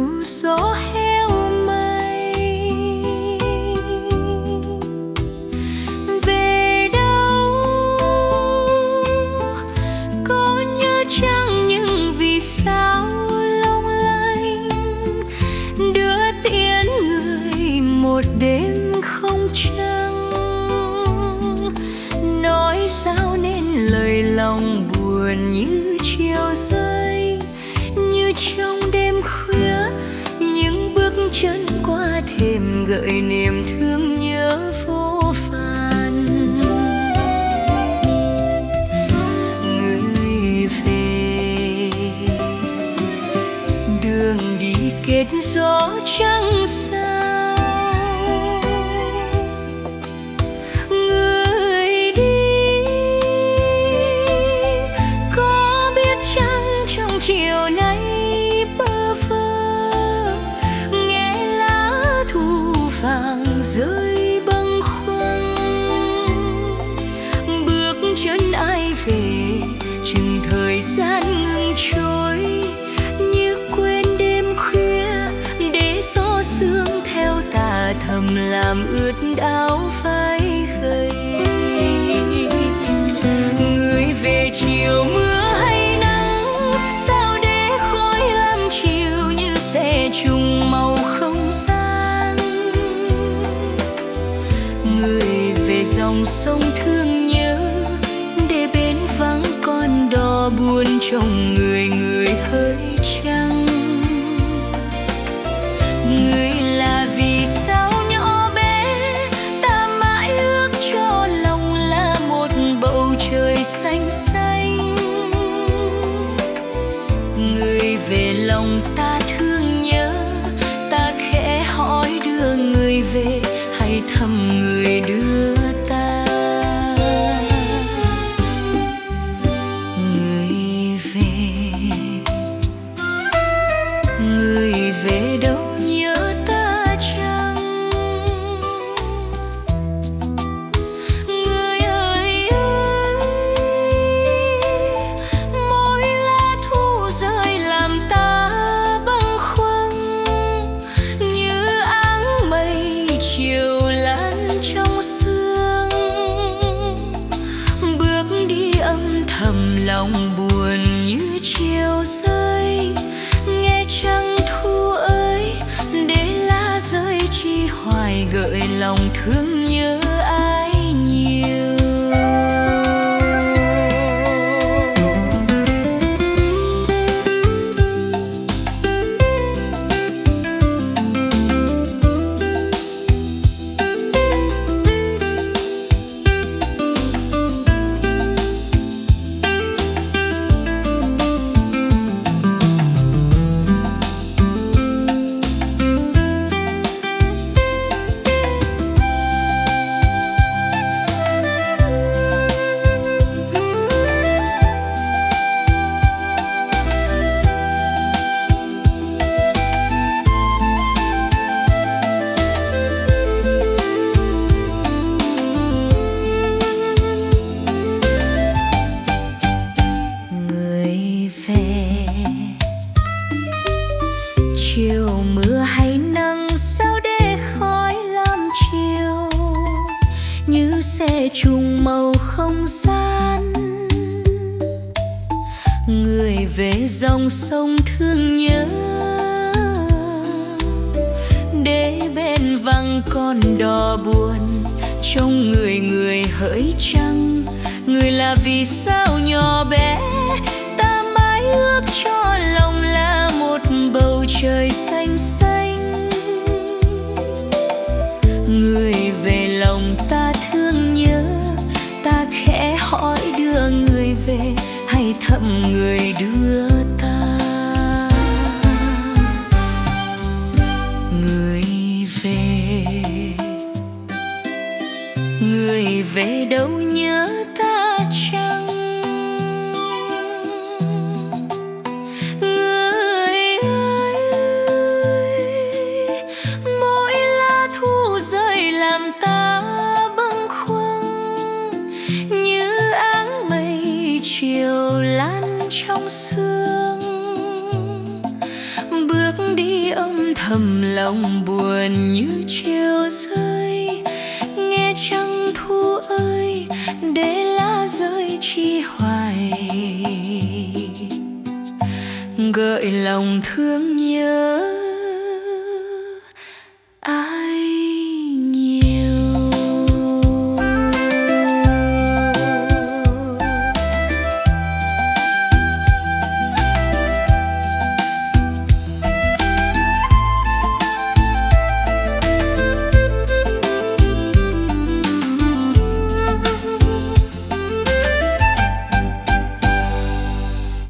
gió heo mây. Về đâu có nhớ chăng những vì sao long lanh đưa tiễn người một đêm không trăng. Nói sao nên lời lòng buồn như chiều rơi, như trong đêm khuya những bước chân qua thềm gợi niềm thương nhớ vô vàn. Người về đường đi kết gió trăng sao, người đi có biết chăng trong chiều nay bơ vơ nghe lá thu vàng rơi bâng khuâng. Bước chân ai về chừng thời gian ngừng trôi, như quên đêm khuya để gió sương theo tà thầm làm ướt áo vai gầy. Người về chiều mưa hay nắng, sao để khói lam chiều như xe trùng màu không gian. Người về dòng sông thương nhớ, để bên vắng con đò buồn trong người người hỡi trăng. Người là vì sao nhỏ bé, ta mãi ước cho lòng là một bầu trời xanh xanh. Người về lòng ta thương nhớ, ta khẽ hỏi đưa người về hay thầm người đưa ta. Người về đâu nhớ ta chăng? Người ơi ơi, mỗi lá thu rơi làm ta bâng khuâng, như áng mây chiều lan trong sương. Bước đi âm thầm lòng buồn như chiều rơi, nghe trăng thu ơi để lá rơi chi hoài gợi lòng thương nhớ ai nhiều. Chiều mưa hay nắng, sao để khói lam chiều như xe trùng màu không gian. Người về dòng sông thương nhớ, để bên vắng con đò buồn trong người người hỡi trăng. Người là vì sao nhỏ bé, ta mãi ước cho lòng là một bầu trời xanh xanh. Người về lòng ta thương nhớ, ta khẽ hỏi đưa người về hay thầm người đưa ta. Người về đâu nhớ ta chăng? Người ơi, mỗi lá thu rơi làm ta bâng khuâng, như áng mây chiều lan trong sương. Bước đi âm thầm lòng buồn như chiều rơi. Nghe trăng thu ơi, để lá rơi chi hoài, gợi lòng thương nhớ